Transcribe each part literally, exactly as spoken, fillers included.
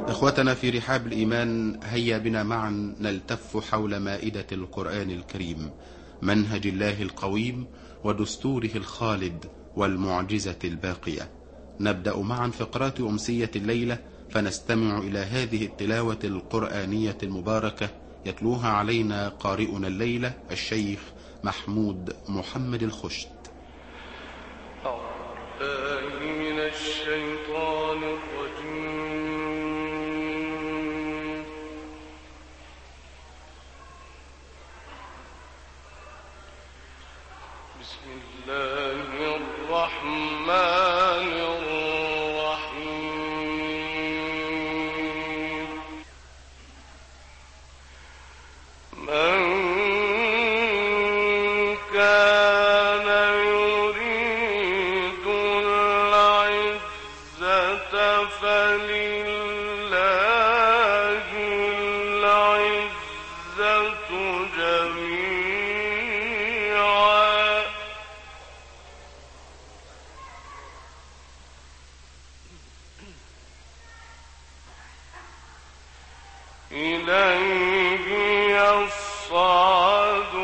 إخوتنا في رحاب الإيمان، هيا بنا معا نلتف حول مائدة القرآن الكريم، منهج الله القويم ودستوره الخالد والمعجزة الباقية. نبدأ معا فقرات أمسية الليلة، فنستمع إلى هذه التلاوة القرآنية المباركة يتلوها علينا قارئنا الليلة الشيخ محمود محمد الخشت. أعوذ من الشيطان الرجيم. بسم الله الرحمن الرحيم. من كان يريد العزة فلله العزة جميعا إليه يصعد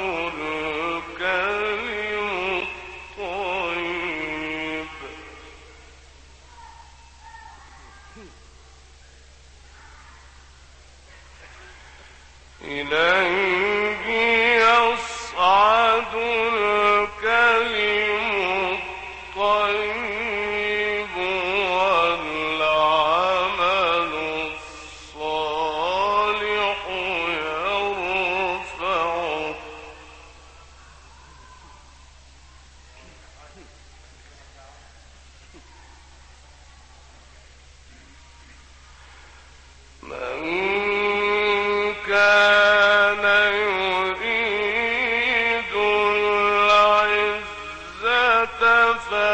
الكلم الطيب إليه يصعد الكلم الطيب والعمل الصالح يرفعه من كان يريد العزة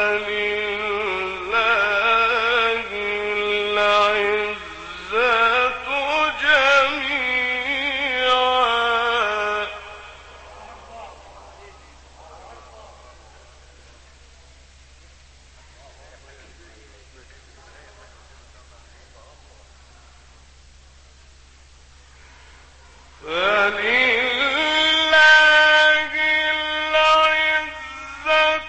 فلله العزة جميعا فلله العزة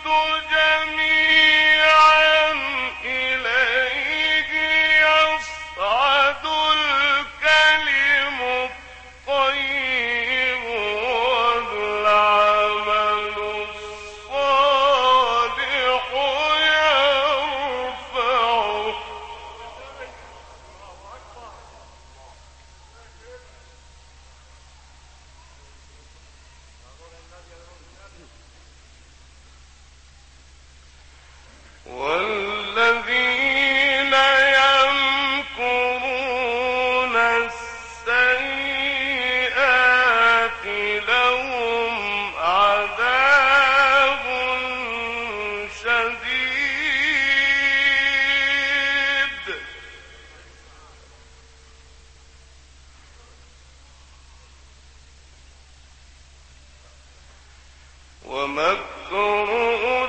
جميعا إليه يصعد الكلم الطيب والعمل الصالح يرفعه والذين يمكرون السيئات لهم عذاب شديد ومكر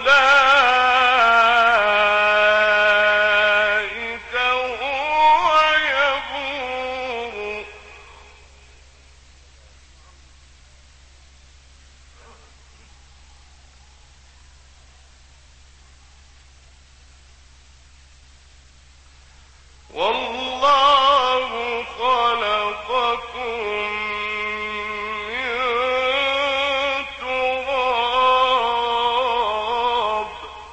أولئك هو يبور والله خلقكم من تراب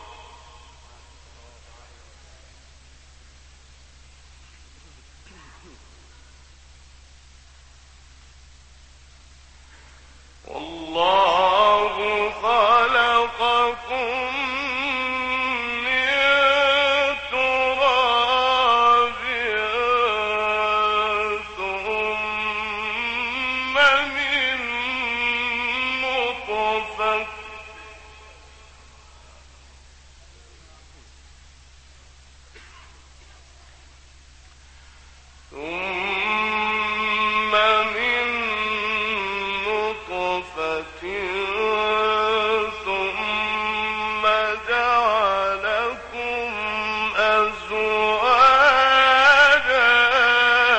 والله خلقكم من تراب ثم من نطفة ثم من نطفة ثم جعلكم أزواجا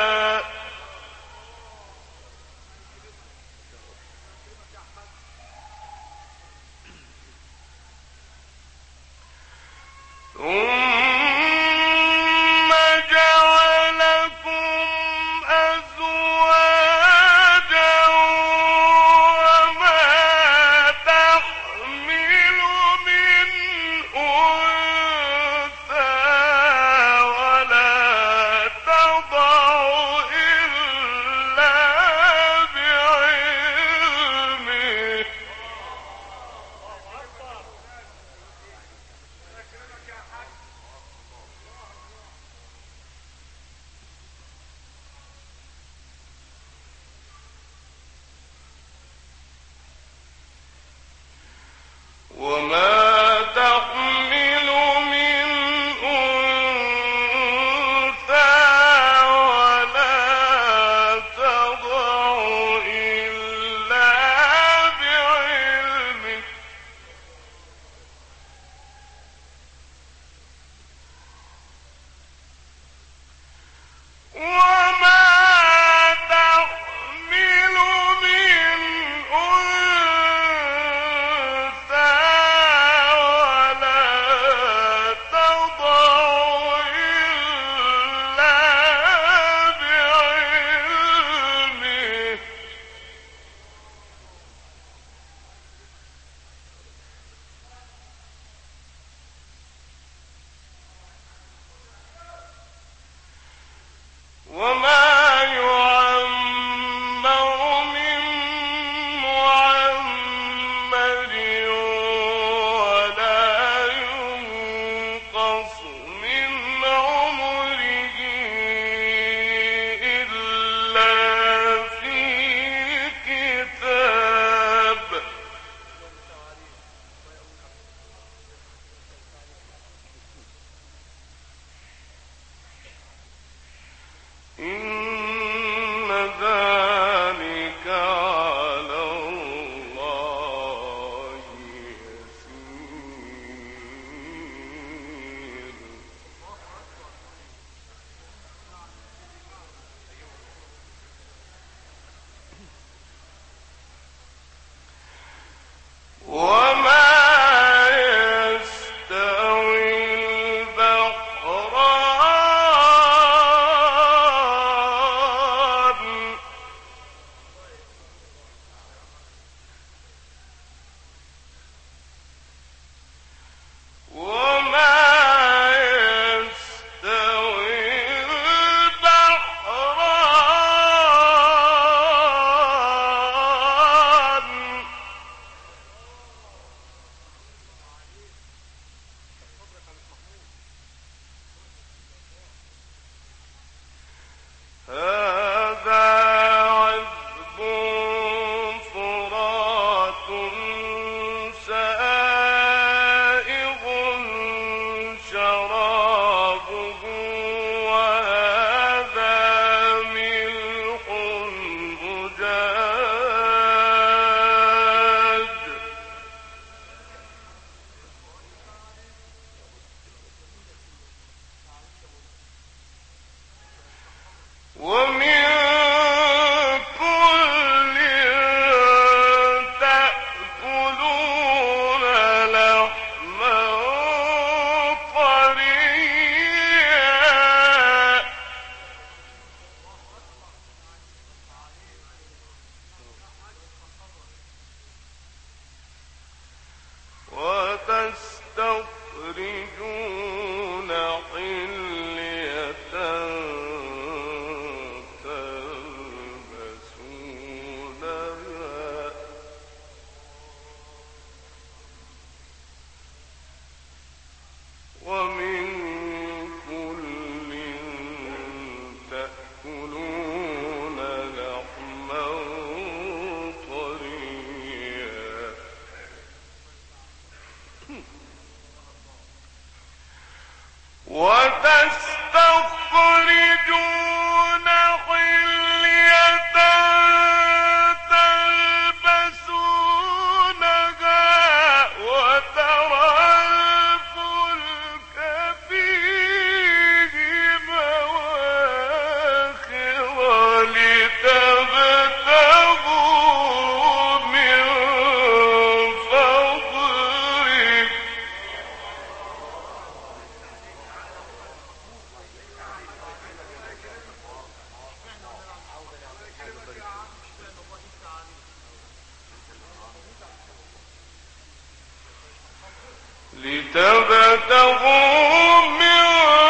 لتبتغوا من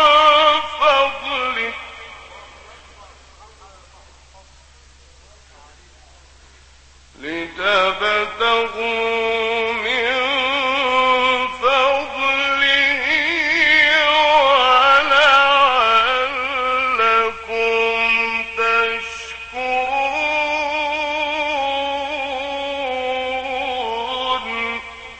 فضله لتبتغوا من فضله ولعلكم تشكرون.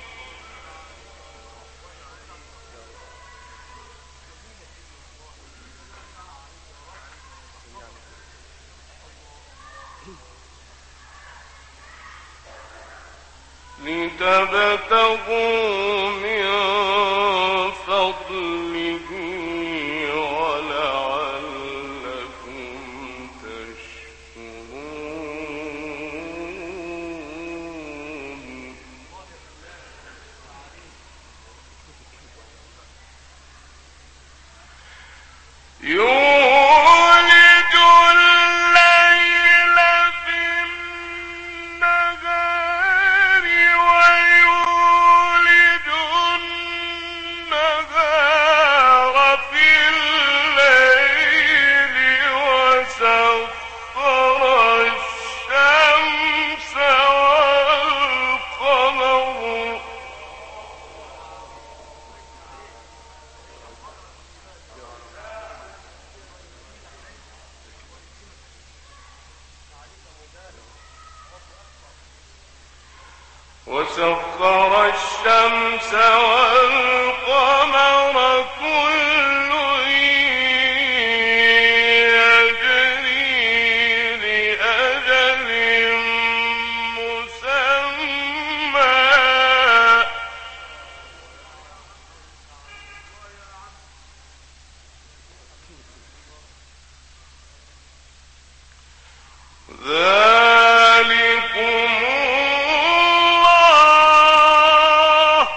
لتبتغوا من فضله ولعلكم وسخر الشمس والقمر كل يجري لأجل مسمى ذلكم الله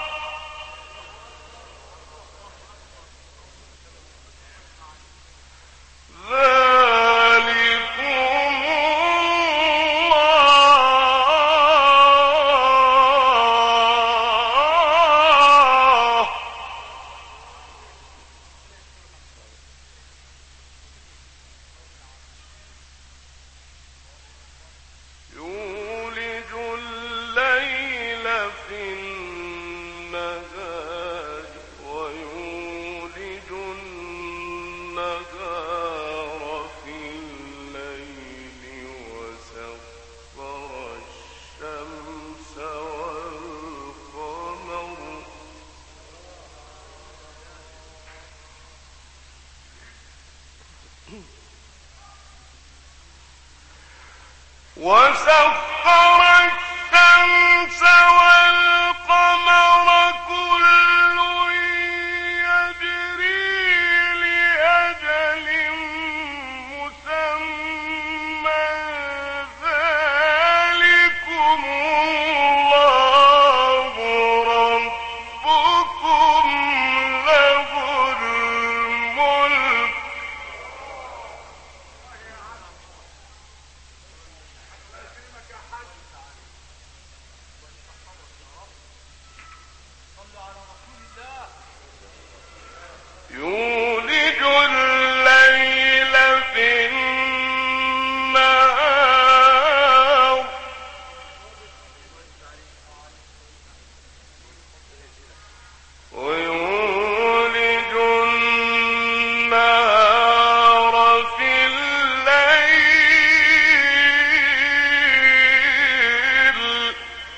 ذلكم الله يولج الليل في النهار ويولج النهار في الليل وسخر الشمس والقمر وسخر الشمس والقمر كل يجري لأجل مسمى ذلكم الله ربكم له الملك يولج الليل في النهار ويولج النهار في الليل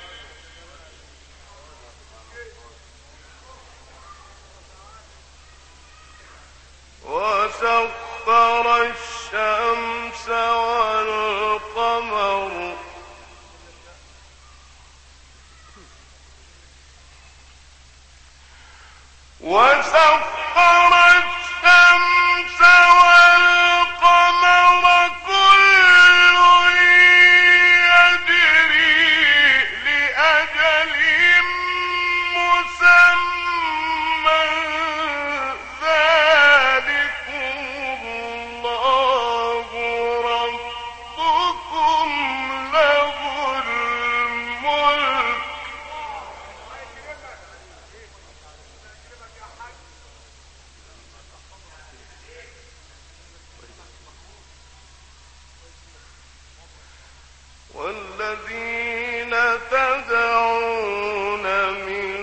وسخر الشمس والقمر وسخر الشمس والقمر كل يجري لأجل مسمى ذلكم الله ربكم له الملك والذين تدعون من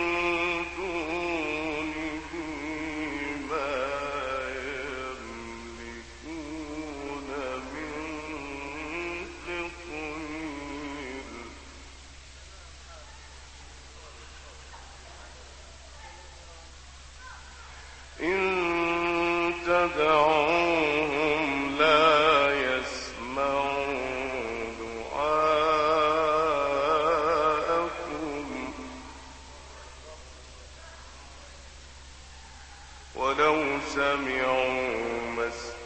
دونه ما يملكون من قطمير إن تدعوهم لا يسمعوا دعاءكم ولو سمعوا ما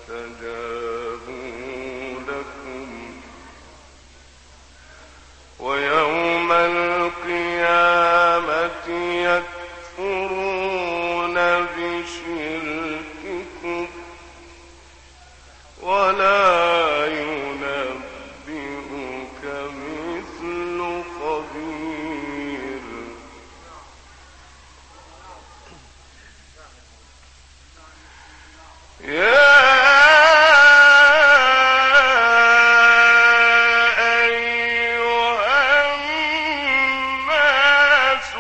استجابوا لكم ويوم القيامة يكفرون بشرككم ولا ينبئك مثل خبير يا أيها الناس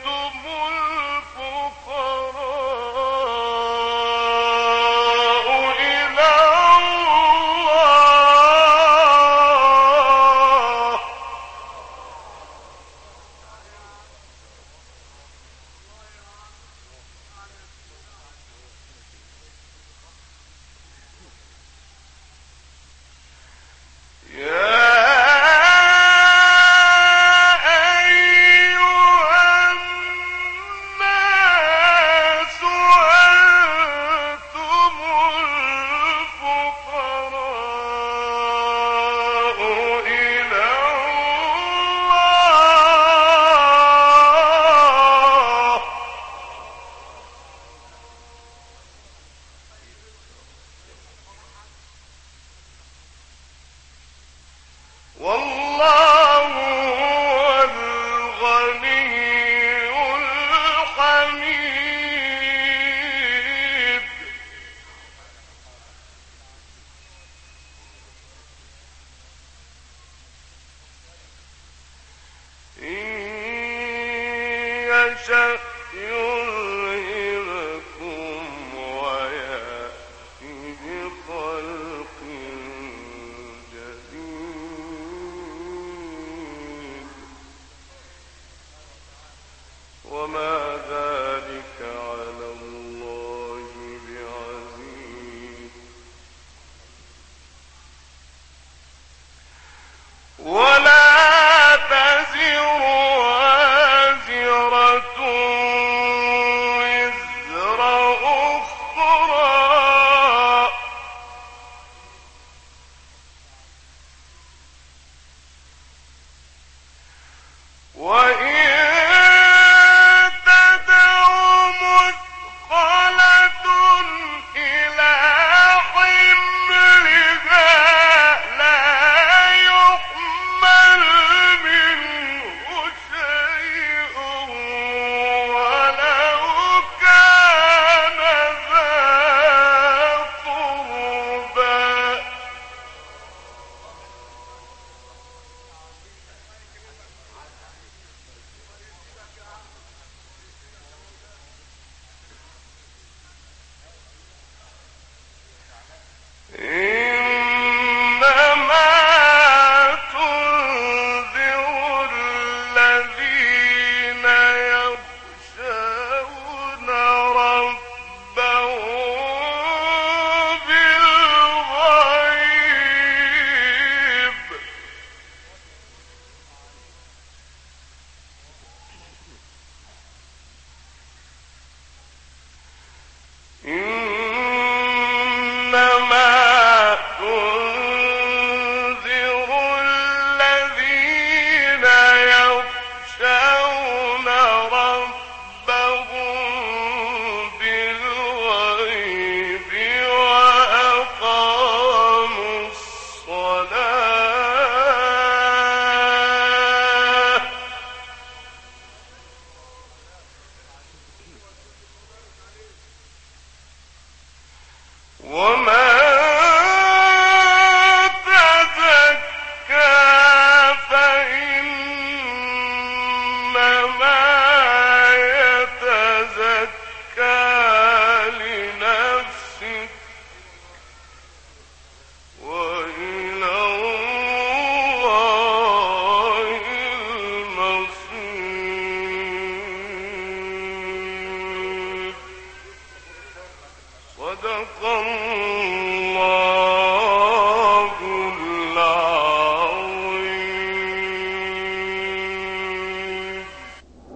أنتم الفقراء تنذر الذين يخشون ربهم بالغيب وأقاموا الصلاة وما